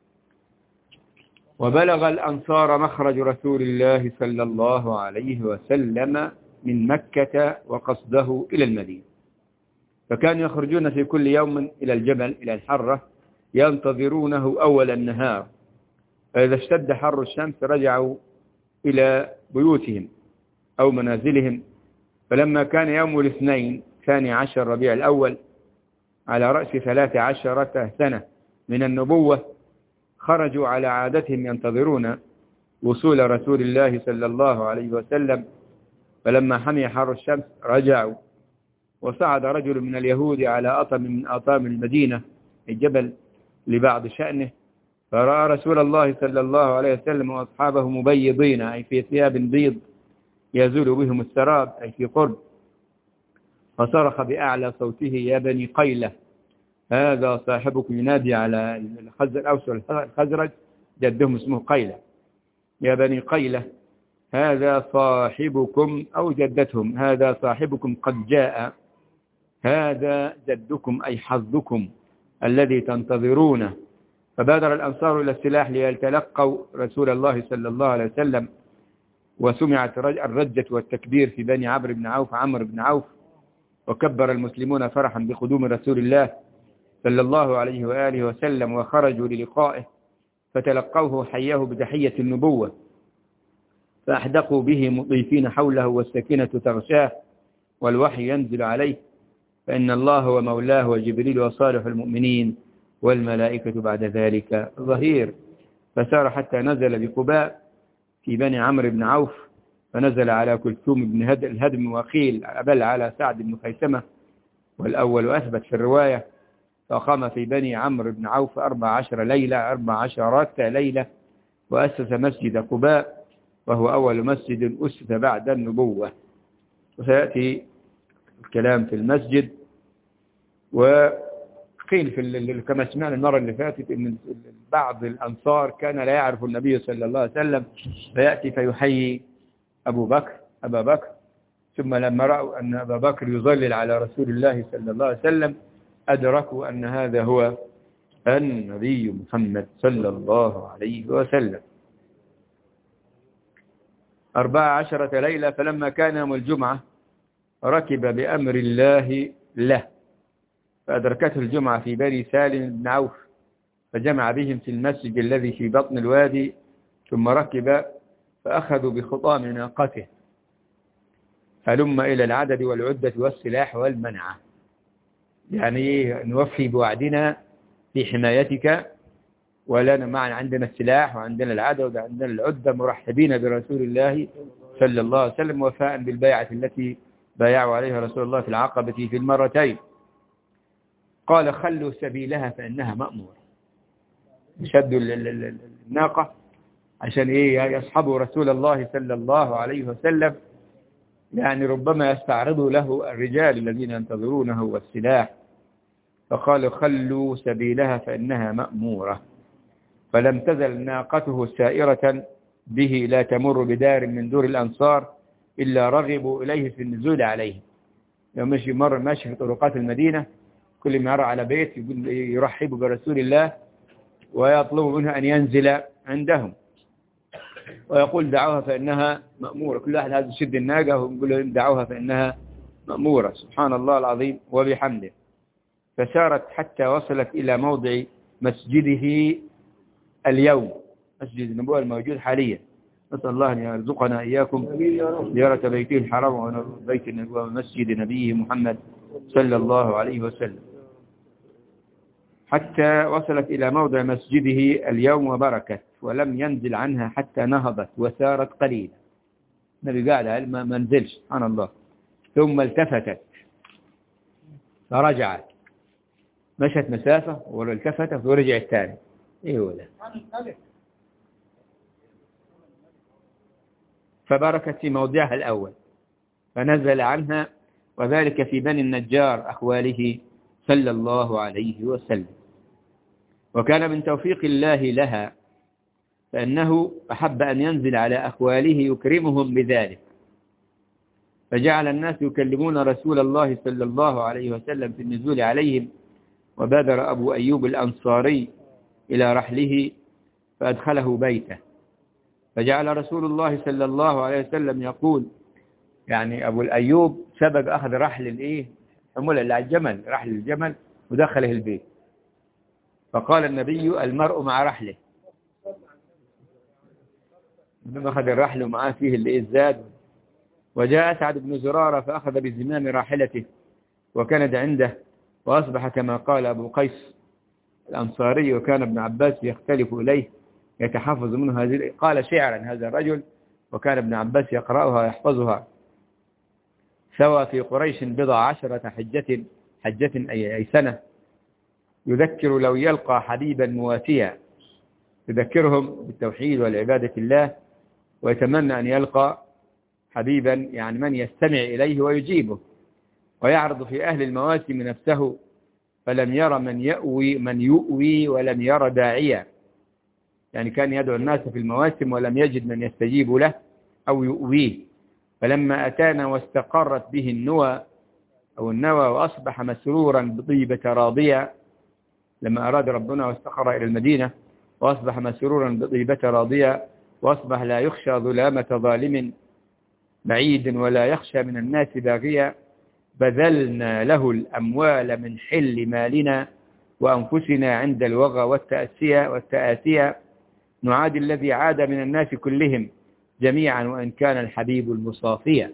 وبلغ الأنصار مخرج رسول الله صلى الله عليه وسلم من مكة وقصده إلى المدينة، فكانوا يخرجون في كل يوم إلى الجبل إلى الحرة ينتظرونه أول النهار، فإذا اشتد حر الشمس رجعوا إلى بيوتهم أو منازلهم. فلما كان يوم الاثنين 12 ربيع الأول على رأس 13 سنة من النبوة خرجوا على عادتهم ينتظرون وصول رسول الله صلى الله عليه وسلم. فلما حمي حر الشمس رجعوا، وصعد رجل من اليهود على أطم من أطام المدينة الجبل لبعض شأنه، فرأى رسول الله صلى الله عليه وسلم وأصحابه مبيضين، أي في ثياب بيض يزول بهم السراب، أي في قرب، فصرخ بأعلى صوته: يا بني قيلة، هذا صاحبكم. ينادي على الأوس والخزرج، جدهم اسمه قيلة: يا بني قيلة، هذا صاحبكم، أو جدتهم: هذا صاحبكم قد جاء، هذا جدكم أي حظكم الذي تنتظرونه. فبادر الأنصار إلى السلاح ليتلقوا رسول الله صلى الله عليه وسلم، وسمعت الرجة والتكبير في بني عمرو بن عوف، وكبر المسلمون فرحا بقدوم رسول الله صلى الله عليه وآله وسلم، وخرجوا للقائه فتلقوه حياه بتحية النبوة، فأحدقوا به مطيفين حوله، والسكينة تغشاه والوحي ينزل عليه، فإن الله هو مولاه وجبريل وصالح المؤمنين والملائكة بعد ذلك ظهير. فسار حتى نزل بقباء في بني عمرو بن عوف، فنزل على كلثوم بن الهدم، وقيل بل على سعد بن خيثمة، والأول أثبت في الرواية. فقام في بني عمرو بن عوف 14 ليلة، وأسس مسجد قباء، وهو أول مسجد أسس بعد النبوة. وسيأتي الكلام في المسجد. وقيل كما سمعنا المرة اللي فاتت أن بعض الأنصار كان لا يعرف النبي صلى الله عليه وسلم، فيأتي فيحيي أبا بكر، ثم لما رأوا أن أبا بكر يظلل على رسول الله صلى الله عليه وسلم أدركوا أن هذا هو النبي محمد صلى الله عليه وسلم. 14 ليلة. فلما كان يوم الجمعة ركب بأمر الله له فأدركته الجمعة في بني سالم بن عوف، فجمع بهم في المسجد الذي في بطن الوادي، ثم ركب فأخذوا بخطام ناقته، هلم إلى العدد والعدة والسلاح والمنعة، يعني نوفي بوعدنا في حمايتك، ولنا معنا عندنا السلاح وعندنا العدد وعندنا العدة، مرحبين برسول الله صلى الله عليه وسلم، وفاء بالبيعة التي بايعوا عليها رسول الله في العقبة في المرتين. قال خلوا سبيلها فإنها مأمورة. شدوا الناقة عشان يصحبوا رسول الله صلى الله عليه وسلم، يعني ربما يستعرضوا له الرجال الذين ينتظرونه والسلاح، فقالوا خلوا سبيلها فإنها مأمورة. فلم تزل ناقته سائرة به لا تمر بدار من دور الأنصار إلا رغبوا إليه في النزول عليه. يوم مشي مر ماشي في طرقات المدينة، كل ما يرى على بيت يقول يرحب برسول الله ويطلب منه أن ينزل عندهم، ويقول دعوها فإنها مأمورة. كل واحد هذا يشد الناقة ويقول دعوها فإنها مأمورة. سبحان الله العظيم وبحمده. فسارت حتى وصلت إلى موضع مسجده اليوم، مسجد النبوة الموجود حاليا. نسأل الله أن يرزقنا إياكم زيارة بيته الحرام وبيت النبوة ومسجد نبيه محمد صلى الله عليه وسلم، حتى وصلت إلى موضع مسجده اليوم وبركت، ولم ينزل عنها حتى نهضت وسارت قليلا. النبي قاعد ما نزلش، سبحان الله. ثم التفتت فرجعت، مشت مسافة والتفتت ورجعت ثاني. ايه ولا فبركت في موضعها الأول فنزل عنها، وذلك في بني النجار أخواله صلى الله عليه وسلم. وكان من توفيق الله لها فإنه أحب أن ينزل على أخواله يكرمهم بذلك، فجعل الناس يكلمون رسول الله صلى الله عليه وسلم في النزول عليهم. وبادر أبو أيوب الأنصاري إلى رحله فأدخله بيته، فجعل رسول الله صلى الله عليه وسلم يقول، يعني أبو الأيوب سبق أخذ رحل حمولة على الجمل، رحل الجمل ودخله البيت، فقال النبي المرء مع رحله، لما أخذ الرحل ومعاه فيه الزاد. وجاء أسعد بن زرارة فأخذ بزمام راحلته وكانت عنده، وأصبح كما قال أبو قيس الأنصاري، وكان ابن عباس يختلف إليه يتحفظ منه هذه، قال شعرا هذا الرجل، وكان ابن عباس يقرأها ويحفظها. سوى في قريش 10 حجة أي سنة، يذكر لو يلقى حبيبا مواسيا، يذكرهم بالتوحيد والعبادة الله، ويتمنى أن يلقى حبيبا يعني من يستمع إليه ويجيبه، ويعرض في أهل المواسم نفسه، فلم ير من يؤوي ولم ير داعيا، يعني كان يدعو الناس في المواسم ولم يجد من يستجيب له أو يؤويه. فلما أتانا واستقرت به النوى وأصبح مسرورا بطيبة راضية، لما أراد ربنا واستقر إلى المدينة وأصبح مسرورا بطيبة راضية، وأصبح لا يخشى ظلامة ظالم بعيد ولا يخشى من الناس باغيا، بذلنا له الأموال من حل مالنا وأنفسنا عند الوغى والتآسية، نعادي الذي عاد من الناس كلهم جميعا وإن كان الحبيب المصافيا.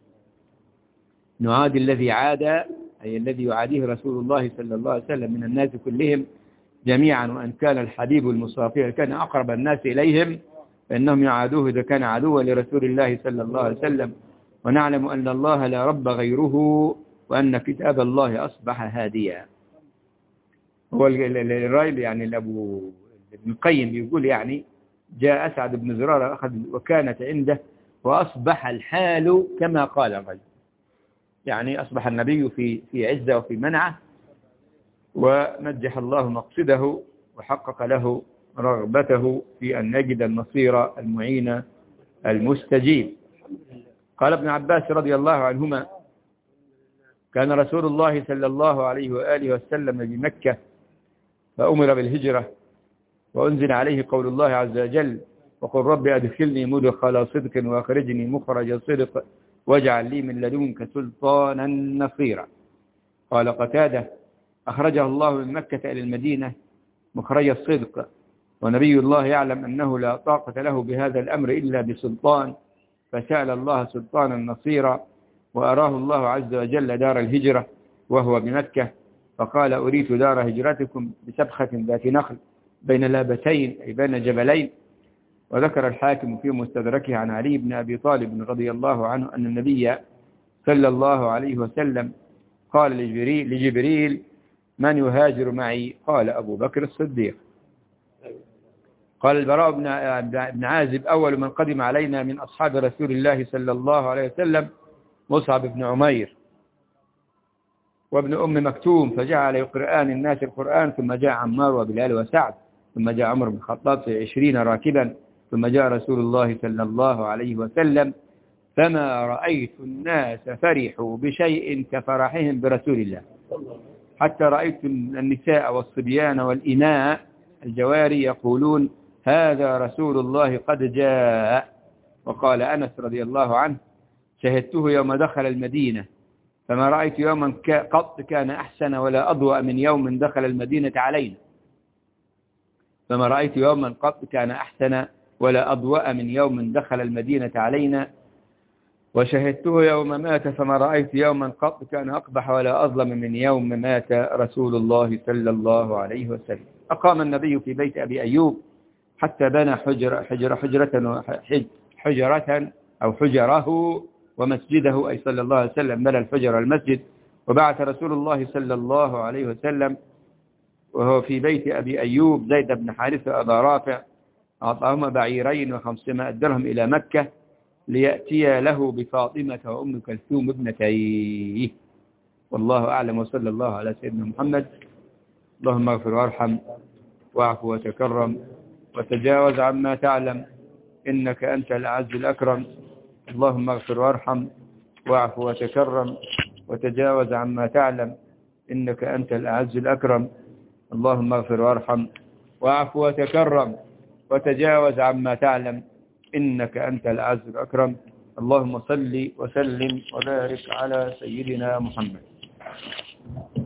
نعادي الذي عاد أي الذي يعاديه رسول الله صلى الله عليه وسلم من الناس كلهم جميعا وإن كان الحبيب المصافيا، كان أقرب الناس إليهم فإنهم يعادوه إذا كان عدوا لرسول الله صلى الله عليه وسلم. ونعلم أن الله لا رب غيره وأن كتاب الله أصبح هاديا. هو الرأي يعني ابن القيم يقول، يعني جاء أسعد بن زرارة أخذ وكانت عنده وأصبح الحال كما قال الرجل، يعني أصبح النبي في عزة وفي منعه، ونجح الله مقصده وحقق له رغبته في أن نجد النصير المعين المستجيب. قال ابن عباس رضي الله عنهما: كان رسول الله صلى الله عليه وآله وسلم بمكة فأمر بالهجرة، وأنزل عليه قول الله عز وجل: وقل رب أدخلني مدخل صدق وأخرجني مخرج صدق واجعل لي من لدنك سلطانا نصيرا. قال قتادة: أخرجه الله من مكة إلى المدينة مخرج الصدق، ونبي الله يعلم أنه لا طاقة له بهذا الأمر إلا بسلطان، فسأل الله سلطانا نصيرا، وأراه الله عز وجل دار الهجرة وهو بمكة، فقال أريت دار هجرتكم بسبخة ذات نخل بين لابتين أي بين جبلين. وذكر الحاكم في مستدركه عن علي بن أبي طالب رضي الله عنه أن النبي صلى الله عليه وسلم قال لجبريل من يهاجر معي؟ قال أبو بكر الصديق. قال البراء بن عازب أول من قدم علينا من أصحاب رسول الله صلى الله عليه وسلم مصعب بن عمير وابن أم مكتوم، فجعل يقرآن الناس القرآن، ثم جاء عمار وبلال وسعد، ثم جاء عمر بن الخطاب في 20 راكبا، ثم جاء رسول الله صلى الله عليه وسلم، فما رأيت الناس فرحوا بشيء كفرحهم برسول الله، حتى رأيت النساء والصبيان والإناء الجواري يقولون هذا رسول الله قد جاء. وقال أنس رضي الله عنه شهدته يوم دخل المدينة فما رأيت يوما قط كان أحسن ولا أضوأ من يوم دخل المدينة علينا، فما رأيت يوما قط كان أحسن ولا أضوأ من يوم دخل المدينة علينا، وشهدته يوم مات فما رأيت يوما قط كان أقبح ولا أظلم من يوم مات رسول الله صلى الله عليه وسلم. أقام النبي في بيت أبي أيوب حتى بنى حجرة أو حجره ومسجده، أي صلى الله عليه وسلم بنى الحجر المسجد. وبعث رسول الله صلى الله عليه وسلم وهو في بيت أبي أيوب زيد بن حارثة أبا رافع، أعطاهما بعيرين و500 درهم إلى مكة ليأتي له بفاطمة وأم كلثوم ابنتيه. والله أعلم، وصلى الله على سيدنا محمد. اللهم اغفر وارحم واعف وتكرم وتجاوز عما تعلم إنك أنت الأعز الأكرم. اللهم اغفر وارحم واعف وتكرم وتجاوز عما تعلم إنك أنت الأعز الأكرم. اللهم اغفر وارحم واعف وتكرم وتجاوز عما تعلم إنك أنت الأعز الأكرم. اللهم صل وسلم وبارك على سيدنا محمد.